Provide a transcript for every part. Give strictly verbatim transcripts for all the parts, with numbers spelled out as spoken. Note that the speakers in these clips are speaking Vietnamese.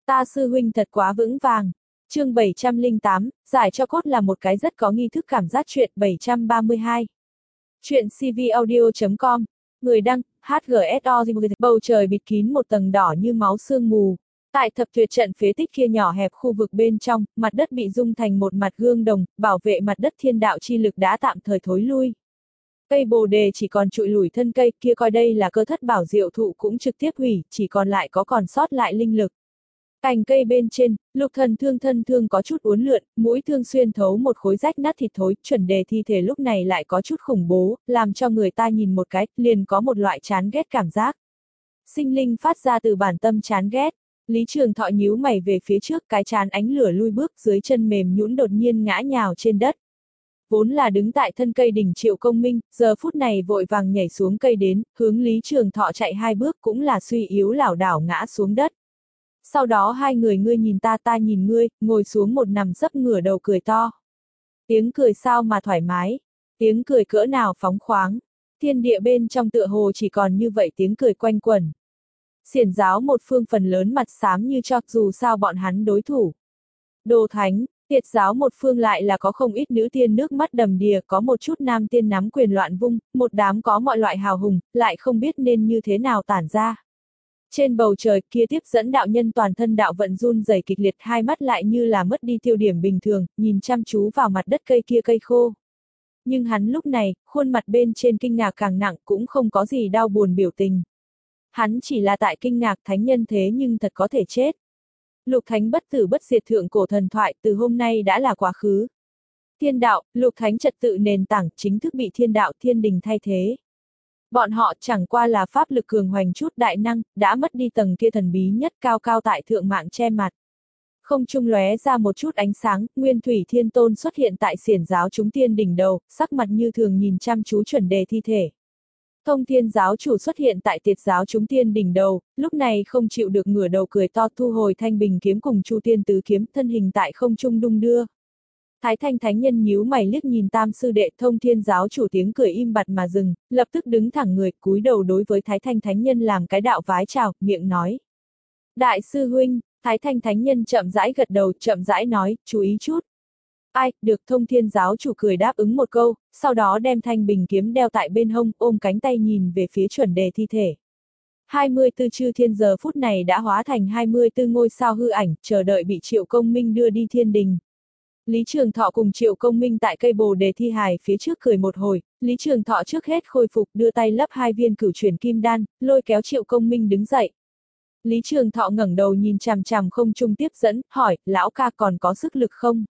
Ta sư huynh thật quá vững vàng. Chương bảy trăm lẻ tám, giải cho cốt là một cái rất có nghi thức cảm giác truyện bảy trăm ba mươi hai. Chuyện cvaudio chấm com. Người đăng, hát giê ét o. Bầu trời bịt kín một tầng đỏ như máu sương mù. Tại thập tuyệt trận phế tích kia nhỏ hẹp khu vực bên trong, mặt đất bị dung thành một mặt gương đồng, bảo vệ mặt đất thiên đạo chi lực đã tạm thời thối lui. Cây bồ đề chỉ còn trụi lủi thân cây kia coi đây là cơ thất bảo diệu thụ cũng trực tiếp hủy, chỉ còn lại có còn sót lại linh lực. Cành cây bên trên, Lục Thần Thương thân thương có chút uốn lượn, mũi thương xuyên thấu một khối rách nát thịt thối, chuẩn đề thi thể lúc này lại có chút khủng bố, làm cho người ta nhìn một cái, liền có một loại chán ghét cảm giác. Sinh linh phát ra từ bản tâm chán ghét, Lý Trường Thọ nhíu mày về phía trước, cái chán ánh lửa lui bước, dưới chân mềm nhũn đột nhiên ngã nhào trên đất. Vốn là đứng tại thân cây đỉnh Triệu Công Minh, giờ phút này vội vàng nhảy xuống cây đến, hướng Lý Trường Thọ chạy hai bước cũng là suy yếu lảo đảo ngã xuống đất. Sau đó hai người ngươi nhìn ta ta nhìn ngươi, ngồi xuống một nằm sấp ngửa đầu cười to. Tiếng cười sao mà thoải mái, tiếng cười cỡ nào phóng khoáng, thiên địa bên trong tựa hồ chỉ còn như vậy tiếng cười quanh quẩn. Xiển giáo một phương phần lớn mặt xám như cho, dù sao bọn hắn đối thủ. Đồ Thánh, Tiệt giáo một phương lại là có không ít nữ tiên nước mắt đầm đìa, có một chút nam tiên nắm quyền loạn vung, một đám có mọi loại hào hùng, lại không biết nên như thế nào tản ra. Trên bầu trời kia tiếp dẫn đạo nhân toàn thân đạo vận run rẩy kịch liệt, hai mắt lại như là mất đi tiêu điểm bình thường, nhìn chăm chú vào mặt đất cây kia cây khô. Nhưng hắn lúc này, khuôn mặt bên trên kinh ngạc càng nặng, cũng không có gì đau buồn biểu tình. Hắn chỉ là tại kinh ngạc thánh nhân thế nhưng thật có thể chết. Lục Thánh bất tử bất diệt thượng cổ thần thoại từ hôm nay đã là quá khứ. Thiên đạo, Lục Thánh trật tự nền tảng chính thức bị thiên đạo thiên đình thay thế. Bọn họ chẳng qua là pháp lực cường hoành chút đại năng, đã mất đi tầng kia thần bí nhất cao cao tại thượng mạng che mặt. Không trung lóe ra một chút ánh sáng, Nguyên Thủy Thiên Tôn xuất hiện tại xiển giáo chúng tiên đỉnh đầu, sắc mặt như thường nhìn chăm chú chuẩn đề thi thể. Thông Thiên giáo chủ xuất hiện tại Tiệt giáo chúng tiên đỉnh đầu, lúc này không chịu được ngửa đầu cười to, thu hồi thanh bình kiếm cùng Chu Tiên tứ kiếm, thân hình tại không trung đung đưa. Thái Thanh thánh nhân nhíu mày liếc nhìn tam sư đệ. Thông Thiên giáo chủ tiếng cười im bặt mà dừng, lập tức đứng thẳng người, cúi đầu đối với Thái Thanh thánh nhân làm cái đạo vái chào, miệng nói: Đại sư huynh. Thái Thanh thánh nhân chậm rãi gật đầu, chậm rãi nói: Chú ý chút. Ai, được. Thông Thiên giáo chủ cười đáp ứng một câu, sau đó đem thanh bình kiếm đeo tại bên hông, ôm cánh tay nhìn về phía chuẩn đề thi thể. hai mươi tư chư thiên giờ phút này đã hóa thành hai mươi tư ngôi sao hư ảnh, chờ đợi bị Triệu Công Minh đưa đi thiên đình. Lý Trường Thọ cùng Triệu Công Minh tại cây bồ đề thi hài phía trước cười một hồi, Lý Trường Thọ trước hết khôi phục, đưa tay lấp hai viên cửu chuyển kim đan, lôi kéo Triệu Công Minh đứng dậy. Lý Trường Thọ ngẩng đầu nhìn chằm chằm không trung tiếp dẫn, hỏi: Lão ca còn có sức lực không?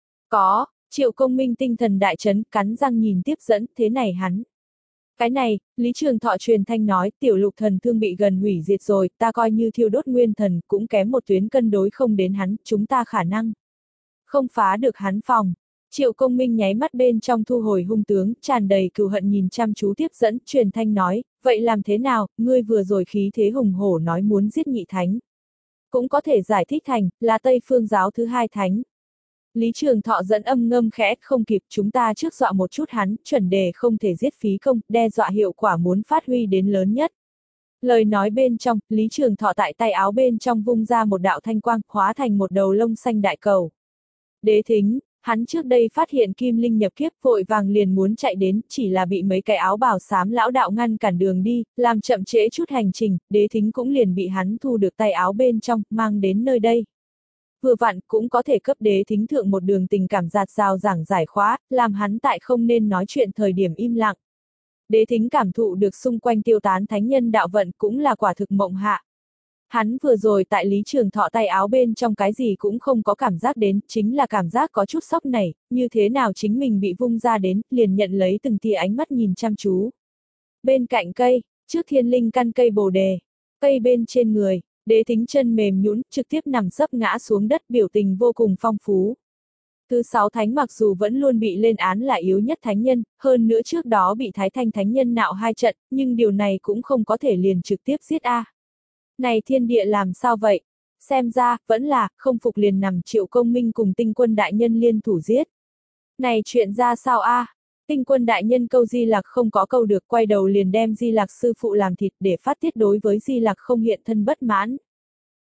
Có. Triệu Công Minh tinh thần đại chấn, cắn răng nhìn tiếp dẫn, thế này hắn. Cái này, Lý Trường Thọ truyền thanh nói: Tiểu Lục thần thương bị gần hủy diệt rồi, ta coi như thiêu đốt nguyên thần, cũng kém một tuyến cân đối không đến hắn, chúng ta khả năng không phá được hắn phòng. Triệu Công Minh nháy mắt bên trong thu hồi hung tướng, tràn đầy cừu hận nhìn chăm chú tiếp dẫn, truyền thanh nói: Vậy làm thế nào, ngươi vừa rồi khí thế hùng hổ nói muốn giết nhị thánh. Cũng có thể giải thích thành, là Tây Phương giáo thứ hai thánh. Lý Trường Thọ dẫn âm ngâm khẽ, không kịp, chúng ta trước dọa một chút hắn, chuẩn đề không thể giết phí công, đe dọa hiệu quả muốn phát huy đến lớn nhất. Lời nói bên trong, Lý Trường Thọ tại tay áo bên trong vung ra một đạo thanh quang, hóa thành một đầu lông xanh đại cầu. Đế Thính, hắn trước đây phát hiện Kim Linh nhập kiếp, vội vàng liền muốn chạy đến, chỉ là bị mấy cái áo bào xám lão đạo ngăn cản đường đi, làm chậm trễ chút hành trình, Đế Thính cũng liền bị hắn thu được tay áo bên trong, mang đến nơi đây. Vừa vặn cũng có thể cấp Đế Thính thượng một đường tình cảm giạt rào giảng giải khóa, làm hắn tại không nên nói chuyện thời điểm im lặng. Đế Thính cảm thụ được xung quanh tiêu tán thánh nhân đạo vận cũng là quả thực mộng hạ. Hắn vừa rồi tại Lý Trường Thọ tay áo bên trong cái gì cũng không có cảm giác đến, chính là cảm giác có chút sốc này, như thế nào chính mình bị vung ra đến, liền nhận lấy từng tia ánh mắt nhìn chăm chú. Bên cạnh cây, trước thiên linh căn cây bồ đề, cây bên trên người, Đế Thính chân mềm nhũn, trực tiếp nằm sấp ngã xuống đất, biểu tình vô cùng phong phú. Thứ sáu thánh mặc dù vẫn luôn bị lên án là yếu nhất thánh nhân, hơn nữa trước đó bị Thái Thanh thánh nhân nạo hai trận, nhưng điều này cũng không có thể liền trực tiếp giết a. Này thiên địa làm sao vậy? Xem ra, vẫn là, không phục liền nằm Triệu Công Minh cùng Tinh Quân đại nhân liên thủ giết. Này chuyện ra sao a? À? Tinh Quân đại nhân câu Di Lặc không có câu được, quay đầu liền đem Di Lặc sư phụ làm thịt để phát tiết đối với Di Lặc không hiện thân bất mãn.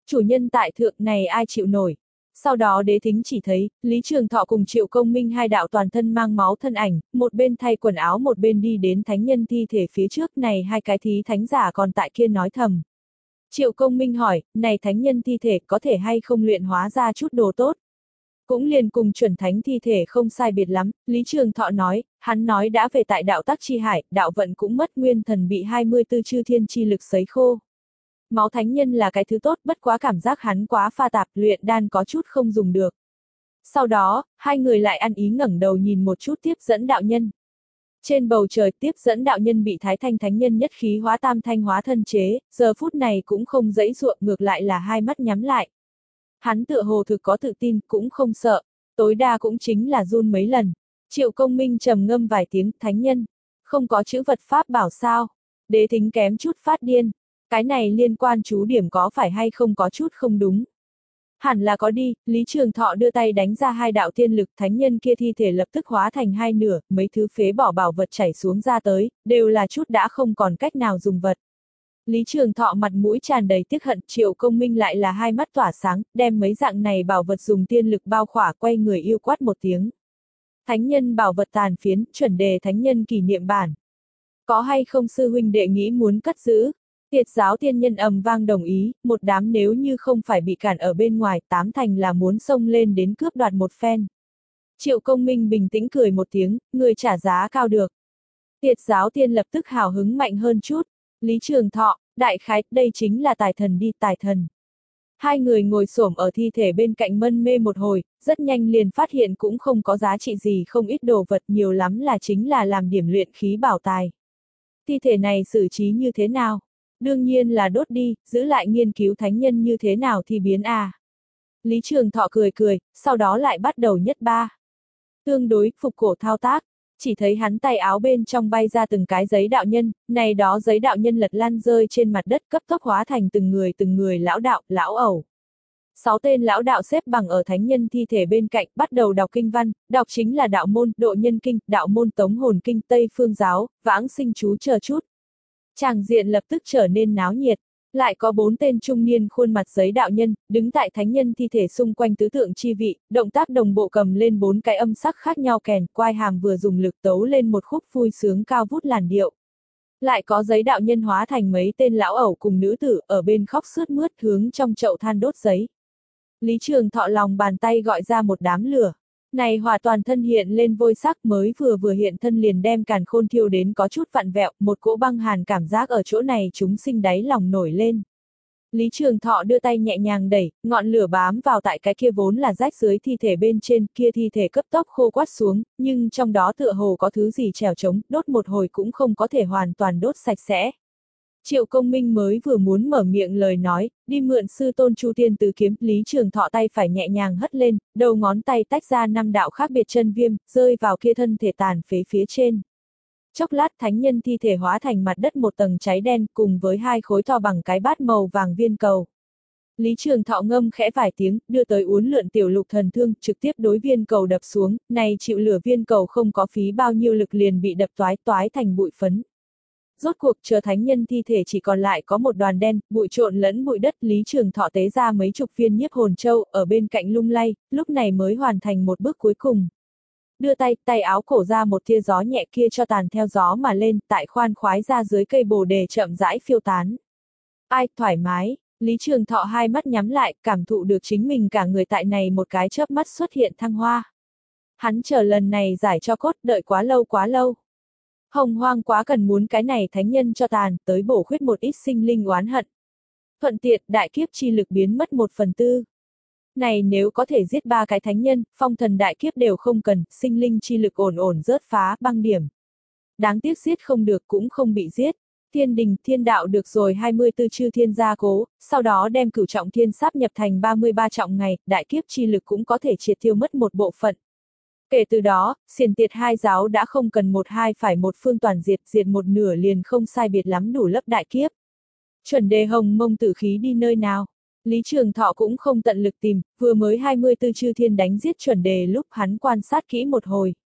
Chủ nhân tại thượng này ai chịu nổi. Sau đó đế thính chỉ thấy, Lý Trường Thọ cùng Triệu Công Minh hai đạo toàn thân mang máu thân ảnh, một bên thay quần áo một bên đi đến thánh nhân thi thể phía trước này hai cái thí thánh giả còn tại kia nói thầm. Triệu Công Minh hỏi, này thánh nhân thi thể có thể hay không luyện hóa ra chút đồ tốt? Cũng liền cùng chuẩn thánh thi thể không sai biệt lắm, Lý Trường Thọ nói, hắn nói đã về tại đạo tắc chi hải, đạo vận cũng mất nguyên thần bị hai mươi tư chư thiên chi lực sấy khô. Máu thánh nhân là cái thứ tốt, bất quá cảm giác hắn quá pha tạp, luyện đan có chút không dùng được. Sau đó, hai người lại ăn ý ngẩng đầu nhìn một chút tiếp dẫn đạo nhân. Trên bầu trời tiếp dẫn đạo nhân bị thái thanh thánh nhân nhất khí hóa tam thanh hóa thân chế, giờ phút này cũng không dãy ruộng, ngược lại là hai mắt nhắm lại. Hắn tựa hồ thực có tự tin, cũng không sợ, tối đa cũng chính là run mấy lần. Triệu Công Minh trầm ngâm vài tiếng, thánh nhân, không có chữ vật pháp bảo sao? Đế thính kém chút phát điên. Cái này liên quan chú điểm có phải hay không có chút không đúng. Hẳn là có đi, Lý Trường Thọ đưa tay đánh ra hai đạo tiên lực, thánh nhân kia thi thể lập tức hóa thành hai nửa, mấy thứ phế bỏ bảo vật chảy xuống ra tới, đều là chút đã không còn cách nào dùng vật. Lý Trường Thọ mặt mũi tràn đầy tiếc hận, Triệu Công Minh lại là hai mắt tỏa sáng, đem mấy dạng này bảo vật dùng tiên lực bao khỏa, quay người yêu quát một tiếng. Thánh nhân bảo vật tàn phiến, chuẩn đề thánh nhân kỷ niệm bản. Có hay không sư huynh đệ nghĩ muốn cất giữ? Tiệt giáo tiên nhân ầm vang đồng ý, một đám nếu như không phải bị cản ở bên ngoài, tám thành là muốn xông lên đến cướp đoạt một phen. Triệu Công Minh bình tĩnh cười một tiếng, người trả giá cao được. Tiệt giáo tiên lập tức hào hứng mạnh hơn chút. Lý Trường Thọ, đại khái, đây chính là tài thần đi, tài thần. Hai người ngồi xổm ở thi thể bên cạnh mân mê một hồi, rất nhanh liền phát hiện cũng không có giá trị gì, không ít đồ vật, nhiều lắm là chính là làm điểm luyện khí bảo tài. Thi thể này xử trí như thế nào? Đương nhiên là đốt đi, giữ lại nghiên cứu thánh nhân như thế nào thì biến à. Lý Trường Thọ cười cười, sau đó lại bắt đầu nhất ba. Tương đối, phục cổ thao tác, chỉ thấy hắn tay áo bên trong bay ra từng cái giấy đạo nhân, này đó giấy đạo nhân lật lăn rơi trên mặt đất cấp tốc hóa thành từng người từng người lão đạo, lão ẩu. Sáu tên lão đạo xếp bằng ở thánh nhân thi thể bên cạnh, bắt đầu đọc kinh văn, đọc chính là đạo môn, độ nhân kinh, đạo môn tống hồn kinh, tây phương giáo, vãng sinh chú chờ chút. Tràng diện lập tức trở nên náo nhiệt, lại có bốn tên trung niên khuôn mặt giấy đạo nhân, đứng tại thánh nhân thi thể xung quanh tứ tượng chi vị, động tác đồng bộ cầm lên bốn cái âm sắc khác nhau kèn, quai hàm vừa dùng lực tấu lên một khúc vui sướng cao vút làn điệu. Lại có giấy đạo nhân hóa thành mấy tên lão ẩu cùng nữ tử ở bên khóc sướt mướt hướng trong chậu than đốt giấy. Lý Trường Thọ lòng bàn tay gọi ra một đám lửa. Này hỏa toàn thân hiện lên vôi sắc, mới vừa vừa hiện thân liền đem càn khôn thiêu đến có chút vặn vẹo, một cỗ băng hàn cảm giác ở chỗ này chúng sinh đáy lòng nổi lên. Lý Trường Thọ đưa tay nhẹ nhàng đẩy, ngọn lửa bám vào tại cái kia vốn là rách dưới thi thể bên trên, kia thi thể cấp tốc khô quắt xuống, nhưng trong đó tựa hồ có thứ gì trèo trống, đốt một hồi cũng không có thể hoàn toàn đốt sạch sẽ. Triệu Công Minh mới vừa muốn mở miệng lời nói, đi mượn sư tôn Chu Tiên Tứ kiếm, Lý Trường Thọ tay phải nhẹ nhàng hất lên, đầu ngón tay tách ra năm đạo khác biệt chân viêm, rơi vào kia thân thể tàn phế phía trên. Chốc lát thánh nhân thi thể hóa thành mặt đất một tầng cháy đen cùng với hai khối to bằng cái bát màu vàng viên cầu. Lý Trường Thọ ngâm khẽ vài tiếng, đưa tới uốn lượn tiểu lục thần thương, trực tiếp đối viên cầu đập xuống, này chịu lửa viên cầu không có phí bao nhiêu lực liền bị đập toái toái thành bụi phấn. Rốt cuộc chờ thánh nhân thi thể chỉ còn lại có một đoàn đen, bụi trộn lẫn bụi đất, Lý Trường Thọ tế ra mấy chục viên nhiếp hồn châu ở bên cạnh lung lay, lúc này mới hoàn thành một bước cuối cùng. Đưa tay, tay áo cổ ra một tia gió nhẹ kia cho tàn theo gió mà lên, tại khoan khoái ra dưới cây bồ đề chậm rãi phiêu tán. Ai, thoải mái, Lý Trường Thọ hai mắt nhắm lại, cảm thụ được chính mình cả người tại này một cái chớp mắt xuất hiện thăng hoa. Hắn chờ lần này giải cho cốt, đợi quá lâu quá lâu. Hồng Hoang quá cần muốn cái này thánh nhân cho tàn, tới bổ khuyết một ít sinh linh oán hận. Thuận tiện, đại kiếp chi lực biến mất một phần tư. Này nếu có thể giết ba cái thánh nhân, phong thần đại kiếp đều không cần, sinh linh chi lực ổn ổn rớt phá băng điểm. Đáng tiếc giết không được cũng không bị giết. Thiên đình, thiên đạo được rồi hai mươi tư chư thiên gia cố, sau đó đem cửu trọng thiên sáp nhập thành ba mươi ba trọng ngày, đại kiếp chi lực cũng có thể triệt tiêu mất một bộ phận. Kể từ đó, xiển tiệt hai giáo đã không cần một hai phải một phương toàn diệt, diệt một nửa liền không sai biệt lắm đủ lấp đại kiếp. Chuẩn đề hồng mông tử khí đi nơi nào? Lý Trường Thọ cũng không tận lực tìm, vừa mới hai mươi tư chư thiên đánh giết chuẩn đề lúc hắn quan sát kỹ một hồi.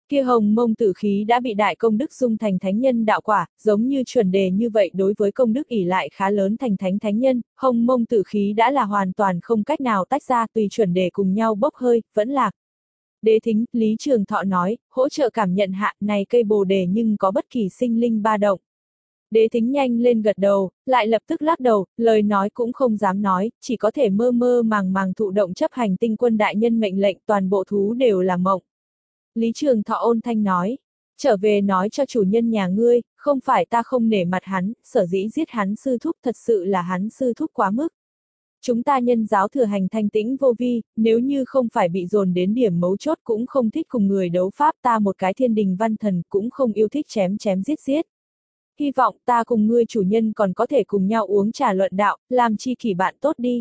Kia hồng mông tử khí đã bị đại công đức dung thành thánh nhân đạo quả, giống như chuẩn đề như vậy đối với công đức ỷ lại khá lớn thành thánh thánh nhân, hồng mông tử khí đã là hoàn toàn không cách nào tách ra, tùy chuẩn đề cùng nhau bốc hơi, vẫn lạc. Đế thính, Lý Trường Thọ nói, hỗ trợ cảm nhận hạ này cây bồ đề nhưng có bất kỳ sinh linh ba động. Đế thính nhanh lên gật đầu, lại lập tức lắc đầu, lời nói cũng không dám nói, chỉ có thể mơ mơ màng màng thụ động chấp hành tinh quân đại nhân mệnh lệnh, toàn bộ thú đều là mộng. Lý Trường Thọ ôn thanh nói, trở về nói cho chủ nhân nhà ngươi, không phải ta không nể mặt hắn, sở dĩ giết hắn sư thúc thật sự là hắn sư thúc quá mức. Chúng ta nhân giáo thừa hành thanh tĩnh vô vi, nếu như không phải bị dồn đến điểm mấu chốt cũng không thích cùng người đấu pháp, ta một cái thiên đình văn thần cũng không yêu thích chém chém giết giết. Hy vọng ta cùng ngươi chủ nhân còn có thể cùng nhau uống trà luận đạo, làm chi kỷ bạn tốt đi.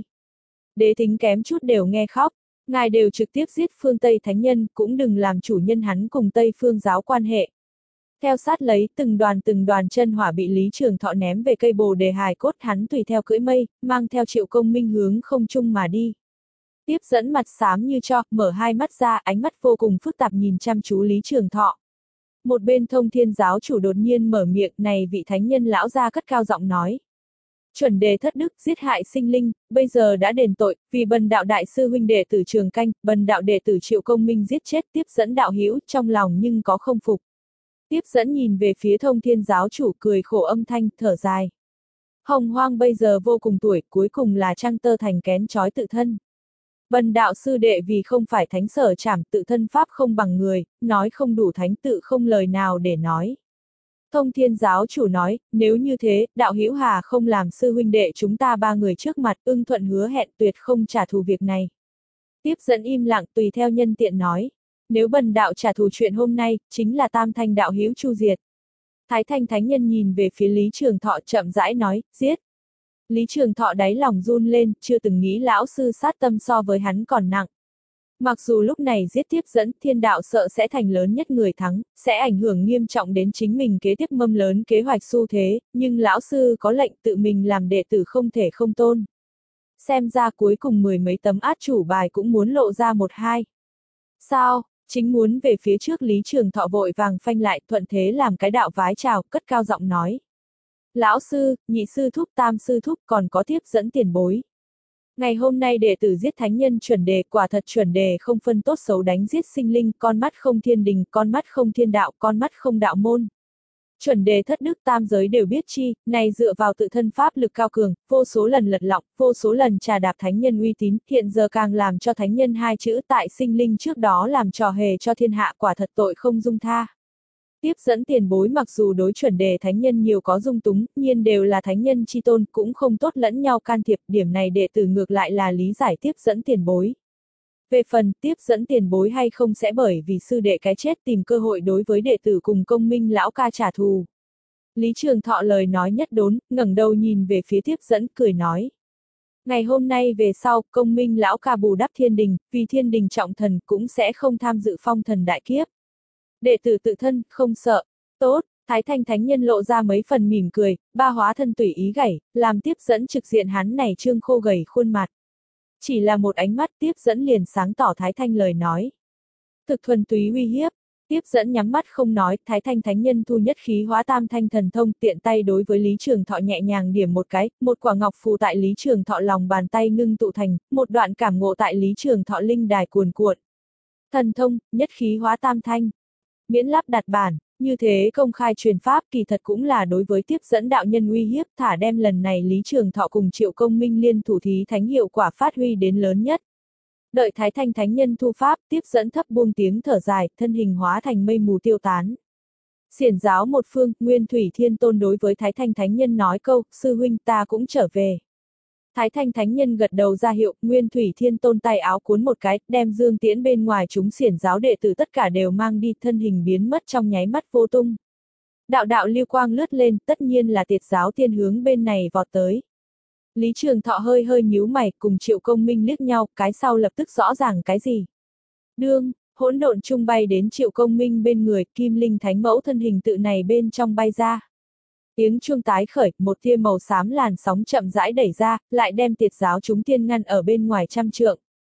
Đế thính kém chút đều nghe khóc, ngài đều trực tiếp giết phương Tây thánh nhân, cũng đừng làm chủ nhân hắn cùng Tây phương giáo quan hệ. Theo sát lấy, từng đoàn từng đoàn chân hỏa bị Lý Trường Thọ ném về cây bồ đề hài cốt, hắn tùy theo cưỡi mây, mang theo Triệu Công Minh hướng không trung mà đi. Tiếp dẫn mặt xám như cho, mở hai mắt ra, ánh mắt vô cùng phức tạp nhìn chăm chú Lý Trường Thọ. Một bên Thông Thiên giáo chủ đột nhiên mở miệng, này vị thánh nhân lão ra cất cao giọng nói. Chuẩn đề thất đức, giết hại sinh linh, bây giờ đã đền tội, vì bần đạo đại sư huynh đệ tử Trường Canh, bần đạo đệ tử Triệu Công Minh giết chết tiếp dẫn đạo hữu, trong lòng nhưng có không phục. Tiếp dẫn nhìn về phía Thông Thiên giáo chủ cười khổ âm thanh, thở dài. Hồng Hoang bây giờ vô cùng tuổi, cuối cùng là trăng tơ thành kén chói tự thân. Bần đạo sư đệ vì không phải thánh sở trảm, tự thân pháp không bằng người, nói không đủ thánh tự không lời nào để nói. Thông Thiên giáo chủ nói, nếu như thế, đạo hữu hà không làm sư huynh đệ chúng ta ba người trước mặt, ưng thuận hứa hẹn tuyệt không trả thù việc này. Tiếp dẫn im lặng tùy theo nhân tiện nói. Nếu bần đạo trả thù chuyện hôm nay, chính là tam thanh đạo hữu chu diệt. Thái thanh thánh nhân nhìn về phía Lý Trường Thọ chậm rãi nói, giết. Lý Trường Thọ đáy lòng run lên, chưa từng nghĩ lão sư sát tâm so với hắn còn nặng. Mặc dù lúc này giết tiếp dẫn, thiên đạo sợ sẽ thành lớn nhất người thắng, sẽ ảnh hưởng nghiêm trọng đến chính mình kế tiếp mâm lớn kế hoạch xu thế, nhưng lão sư có lệnh tự mình làm đệ tử không thể không tôn. Xem ra cuối cùng mười mấy tấm át chủ bài cũng muốn lộ ra một hai. Sao? Chính muốn về phía trước Lý Trường Thọ vội vàng phanh lại, thuận thế làm cái đạo vái chào, cất cao giọng nói. Lão sư, nhị sư thúc, tam sư thúc, còn có tiếp dẫn tiền bối. Ngày hôm nay đệ tử giết thánh nhân chuẩn đề, quả thật chuẩn đề không phân tốt xấu đánh giết sinh linh, con mắt không thiên đình, con mắt không thiên đạo, con mắt không đạo môn. Chuẩn đề thất đức tam giới đều biết chi, này dựa vào tự thân pháp lực cao cường, vô số lần lật lọng, vô số lần trà đạp thánh nhân uy tín, hiện giờ càng làm cho thánh nhân hai chữ tại sinh linh trước đó làm trò hề cho thiên hạ, quả thật tội không dung tha. Tiếp dẫn tiền bối mặc dù đối chuẩn đề thánh nhân nhiều có dung túng, nhiên đều là thánh nhân chi tôn, cũng không tốt lẫn nhau can thiệp, điểm này đệ tử ngược lại là lý giải tiếp dẫn tiền bối. Về phần tiếp dẫn tiền bối hay không sẽ bởi vì sư đệ cái chết tìm cơ hội đối với đệ tử cùng công minh lão ca trả thù. Lý Trường Thọ lời nói nhất đốn, ngẩng đầu nhìn về phía tiếp dẫn, cười nói. Ngày hôm nay về sau, công minh lão ca bù đắp thiên đình, vì thiên đình trọng thần cũng sẽ không tham dự phong thần đại kiếp. Đệ tử tự thân, không sợ. Tốt, Thái Thanh Thánh Nhân lộ ra mấy phần mỉm cười, ba hóa thân tùy ý gảy, làm tiếp dẫn trực diện hắn này trương khô gầy khuôn mặt. Chỉ là một ánh mắt tiếp dẫn liền sáng tỏ Thái Thanh lời nói. Thực thuần túy uy hiếp, tiếp dẫn nhắm mắt không nói, Thái Thanh Thánh Nhân thu nhất khí hóa tam thanh thần thông tiện tay đối với Lý Trường Thọ nhẹ nhàng điểm một cái, một quả ngọc phù tại Lý Trường Thọ lòng bàn tay ngưng tụ thành, một đoạn cảm ngộ tại Lý Trường Thọ linh đài cuồn cuộn. Thần thông, nhất khí hóa tam thanh. Miễn lắp đặt bản, như thế công khai truyền pháp kỳ thật cũng là đối với tiếp dẫn đạo nhân uy hiếp, thả đem lần này Lý Trường Thọ cùng Triệu Công Minh liên thủ thí thánh hiệu quả phát huy đến lớn nhất. Đợi Thái Thanh Thánh Nhân thu pháp, tiếp dẫn thấp buông tiếng thở dài, thân hình hóa thành mây mù tiêu tán. Xiển giáo một phương, Nguyên Thủy Thiên Tôn đối với Thái Thanh Thánh Nhân nói câu, sư huynh ta cũng trở về. Thái Thanh Thánh Nhân gật đầu ra hiệu, Nguyên Thủy Thiên Tôn tay áo cuốn một cái, đem Dương Tiễn bên ngoài chúng xiển giáo đệ tử tất cả đều mang đi, thân hình biến mất trong nháy mắt vô tung. Đạo đạo lưu quang lướt lên, tất nhiên là Tiệt giáo tiên hướng bên này vọt tới. Lý Trường Thọ hơi hơi nhíu mày, cùng Triệu Công Minh liếc nhau, cái sau lập tức rõ ràng cái gì. Đương, hỗn độn trung bay đến Triệu Công Minh bên người, Kim Linh Thánh Mẫu thân hình tự này bên trong bay ra. Tiếng chuông tái khởi, một tia màu xám làn sóng chậm rãi đẩy ra, lại đem Tiệt giáo chúng tiên ngăn ở bên ngoài trăm trượng.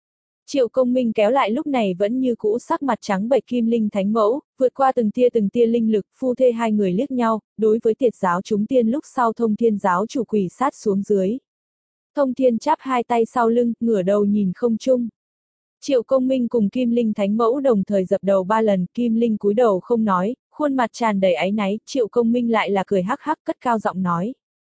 Triệu Công Minh kéo lại lúc này vẫn như cũ sắc mặt trắng bệch Kim Linh Thánh Mẫu, vượt qua từng tia từng tia linh lực, phu thê hai người liếc nhau, đối với Tiệt giáo chúng tiên lúc sau Thông Thiên giáo chủ quỳ sát xuống dưới. Thông Thiên chắp hai tay sau lưng, ngửa đầu nhìn không trung. Triệu Công Minh cùng Kim Linh Thánh Mẫu đồng thời dập đầu ba lần, Kim Linh cúi đầu không nói, khuôn mặt tràn đầy áy náy, Triệu Công Minh lại là cười hắc hắc cất cao giọng nói.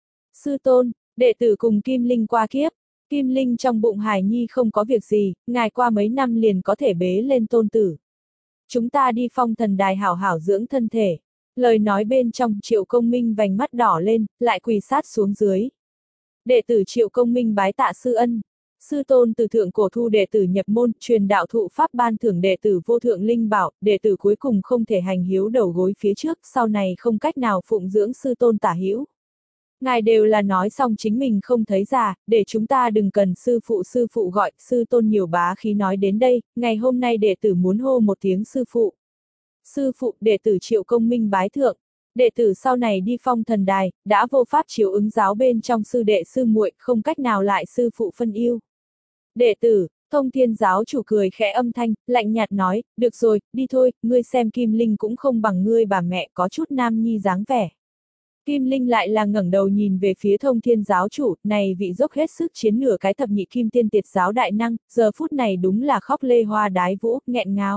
Sư tôn, đệ tử cùng Kim Linh qua kiếp. Kim Linh trong bụng Hải Nhi không có việc gì, ngài qua mấy năm liền có thể bế lên tôn tử. Chúng ta đi Phong Thần Đài hảo hảo dưỡng thân thể. Lời nói bên trong Triệu Công Minh vành mắt đỏ lên, lại quỳ sát xuống dưới. Đệ tử Triệu Công Minh bái tạ sư ân. Sư tôn từ thượng cổ thu đệ tử nhập môn, truyền đạo thụ pháp ban thưởng đệ tử vô thượng linh bảo, đệ tử cuối cùng không thể hành hiếu đầu gối phía trước, sau này không cách nào phụng dưỡng sư tôn tả hữu. Ngài đều là nói xong chính mình không thấy già, để chúng ta đừng cần sư phụ sư phụ gọi, sư tôn nhiều bá khí nói đến đây, ngày hôm nay đệ tử muốn hô một tiếng sư phụ. Sư phụ, đệ tử Triệu Công Minh bái thượng. Đệ tử sau này đi Phong Thần Đài, đã vô pháp chiếu ứng giáo bên trong sư đệ sư muội, không cách nào lại sư phụ phân yêu. Đệ tử, Thông Thiên giáo chủ cười khẽ âm thanh, lạnh nhạt nói, được rồi, đi thôi, ngươi xem Kim Linh cũng không bằng ngươi bà mẹ có chút nam nhi dáng vẻ. Kim Linh lại là ngẩng đầu nhìn về phía Thông Thiên giáo chủ, này vị dốc hết sức chiến nửa cái thập nhị kim tiên Tiệt giáo đại năng, giờ phút này đúng là khóc lê hoa đái vũ, nghẹn ngào.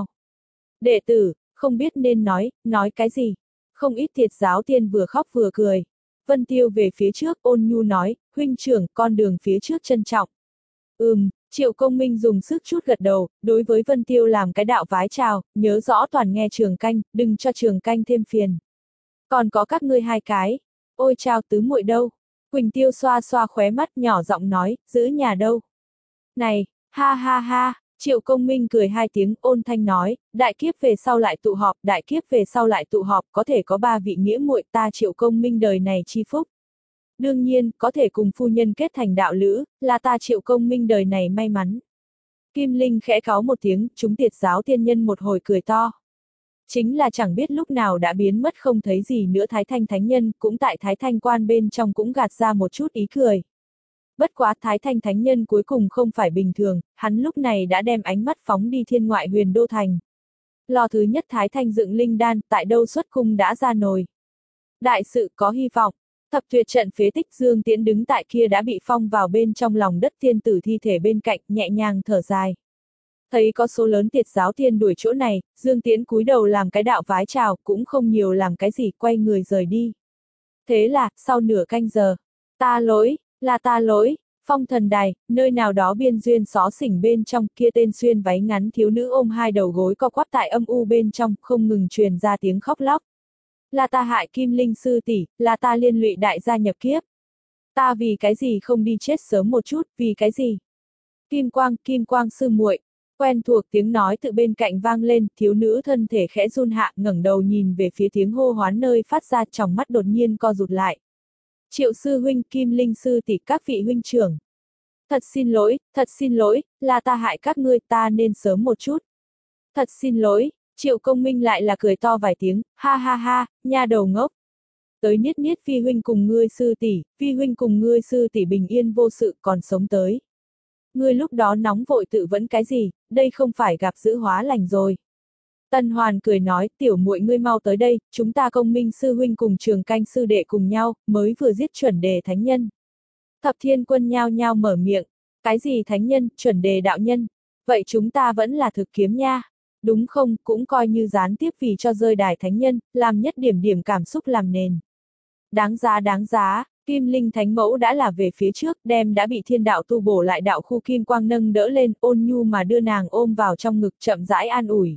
Đệ tử, không biết nên nói, nói cái gì. Không ít Tiệt giáo tiên vừa khóc vừa cười. Vân Tiêu về phía trước ôn nhu nói, huynh trưởng, con đường phía trước trân trọng. Ừm, Triệu Công Minh dùng sức chút gật đầu, đối với Vân Tiêu làm cái đạo vái chào, nhớ rõ toàn nghe Trường Canh, đừng cho Trường Canh thêm phiền. Còn có các ngươi hai cái. Ôi chao tứ muội đâu? Quỳnh Tiêu xoa xoa khóe mắt nhỏ giọng nói, giữ nhà đâu? Này, ha ha ha, Triệu Công Minh cười hai tiếng ôn thanh nói, đại kiếp về sau lại tụ họp, đại kiếp về sau lại tụ họp, có thể có ba vị nghĩa muội ta Triệu Công Minh đời này chi phúc. Đương nhiên, có thể cùng phu nhân kết thành đạo lữ, là ta Triệu Công Minh đời này may mắn. Kim Linh khẽ cáu một tiếng, chúng Tiệt giáo tiên nhân một hồi cười to. Chính là chẳng biết lúc nào đã biến mất không thấy gì nữa Thái Thanh Thánh Nhân, cũng tại Thái Thanh quan bên trong cũng gạt ra một chút ý cười. Bất quá Thái Thanh Thánh Nhân cuối cùng không phải bình thường, hắn lúc này đã đem ánh mắt phóng đi thiên ngoại huyền đô thành. Lò thứ nhất Thái Thanh dựng linh đan, tại đâu xuất cung đã ra nồi. Đại sự có hy vọng. Thập tuyệt trận phế tích Dương Tiễn đứng tại kia đã bị phong vào bên trong lòng đất tiên tử thi thể bên cạnh, nhẹ nhàng thở dài. Thấy có số lớn Tiệt giáo tiên đuổi chỗ này, Dương Tiễn cúi đầu làm cái đạo vái chào, cũng không nhiều làm cái gì, quay người rời đi. Thế là, sau nửa canh giờ, ta lỗi, là ta lỗi, Phong Thần Đài, nơi nào đó biên duyên xó xỉnh bên trong, kia tên xuyên váy ngắn thiếu nữ ôm hai đầu gối co quắp tại âm u bên trong, không ngừng truyền ra tiếng khóc lóc. Là ta hại Kim Linh sư tỷ, là ta liên lụy đại gia nhập kiếp. Ta vì cái gì không đi chết sớm một chút, vì cái gì? Kim Quang, Kim Quang sư muội. Quen thuộc tiếng nói từ bên cạnh vang lên, thiếu nữ thân thể khẽ run hạ, ngẩng đầu nhìn về phía tiếng hô hoán nơi phát ra, tròng mắt đột nhiên co rụt lại. Triệu sư huynh, Kim Linh sư tỷ, các vị huynh trưởng. Thật xin lỗi, thật xin lỗi, là ta hại các ngươi, ta nên sớm một chút. Thật xin lỗi, Triệu Công Minh lại là cười to vài tiếng, ha ha ha, nha đầu ngốc. Tới niết niết vi huynh cùng ngươi sư tỷ, vi huynh cùng ngươi sư tỷ bình yên vô sự còn sống tới. Ngươi lúc đó nóng vội tự vẫn cái gì, đây không phải gặp dữ hóa lành rồi. Tân Hoàn cười nói, tiểu muội ngươi mau tới đây, chúng ta Công Minh sư huynh cùng Trường Canh sư đệ cùng nhau, mới vừa giết chuẩn đề thánh nhân. Thập Thiên Quân nhao nhao mở miệng, cái gì thánh nhân, chuẩn đề đạo nhân, vậy chúng ta vẫn là thực kiếm nha, đúng không, cũng coi như gián tiếp vì cho rơi đài thánh nhân, làm nhất điểm điểm cảm xúc làm nền. Đáng giá đáng giá. Kim Linh Thánh Mẫu đã là về phía trước, đem đã bị thiên đạo tu bổ lại đạo khu Kim Quang nâng đỡ lên, ôn nhu mà đưa nàng ôm vào trong ngực chậm rãi an ủi.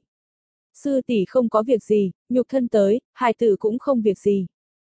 Sư tỷ không có việc gì, nhục thân tới, hài tử cũng không việc gì.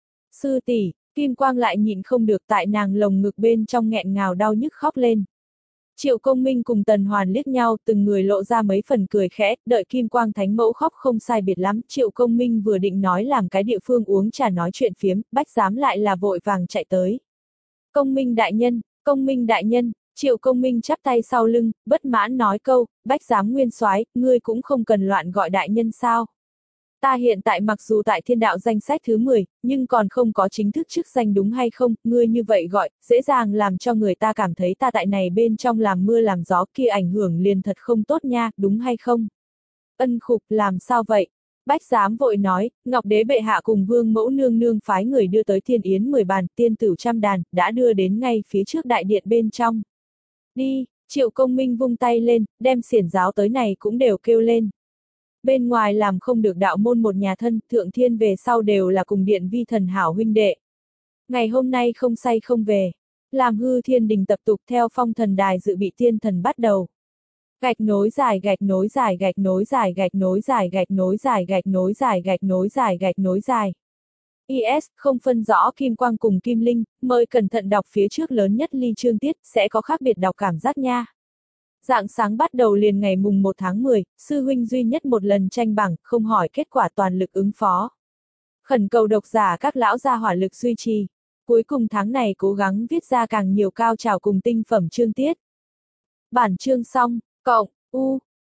Sư tỷ, Kim Quang lại nhịn không được tại nàng lồng ngực bên trong nghẹn ngào đau nhức khóc lên. Triệu Công Minh cùng Tần Hoàn liếc nhau, từng người lộ ra mấy phần cười khẽ, đợi Kim Quang Thánh Mẫu khóc không sai biệt lắm, Triệu Công Minh vừa định nói làm cái địa phương uống trà nói chuyện phiếm, Bách Giám lại là vội vàng chạy tới. Công Minh đại nhân, Công Minh đại nhân, Triệu Công Minh chắp tay sau lưng, bất mãn nói câu, Bách Giám nguyên soái, ngươi cũng không cần loạn gọi đại nhân sao. Ta hiện tại mặc dù tại thiên đạo danh sách thứ mười, nhưng còn không có chính thức chức danh đúng hay không, ngươi như vậy gọi, dễ dàng làm cho người ta cảm thấy ta tại này bên trong làm mưa làm gió kia ảnh hưởng liền thật không tốt nha, đúng hay không? Ân Khục, làm sao vậy? Bách Giám vội nói, Ngọc Đế bệ hạ cùng Vương Mẫu nương nương phái người đưa tới thiên yến mười bàn, tiên tử trăm đàn, đã đưa đến ngay phía trước đại điện bên trong. Đi, Triệu Công Minh vung tay lên, đem xiển giáo tới này cũng đều kêu lên. Bên ngoài làm không được đạo môn một nhà thân, thượng thiên về sau đều là cùng điện vi thần hảo huynh đệ. Ngày hôm nay không say không về, làm hư thiên đình tập tục theo phong thần đài dự bị tiên thần bắt đầu. Gạch nối dài gạch nối dài gạch nối dài gạch nối dài gạch nối dài gạch nối dài gạch nối dài gạch nối dài. i ét không phân rõ kim quang cùng kim linh, mời cẩn thận đọc phía trước lớn nhất ly chương tiết, sẽ có khác biệt đọc cảm giác nha. Dạng sáng bắt đầu liền ngày mùng một tháng mười, sư huynh duy nhất một lần tranh bảng, không hỏi kết quả toàn lực ứng phó. Khẩn cầu độc giả các lão gia hỏa lực duy trì. Cuối cùng tháng này cố gắng viết ra càng nhiều cao trào cùng tinh phẩm chương tiết. Bản chương xong, cộng, u.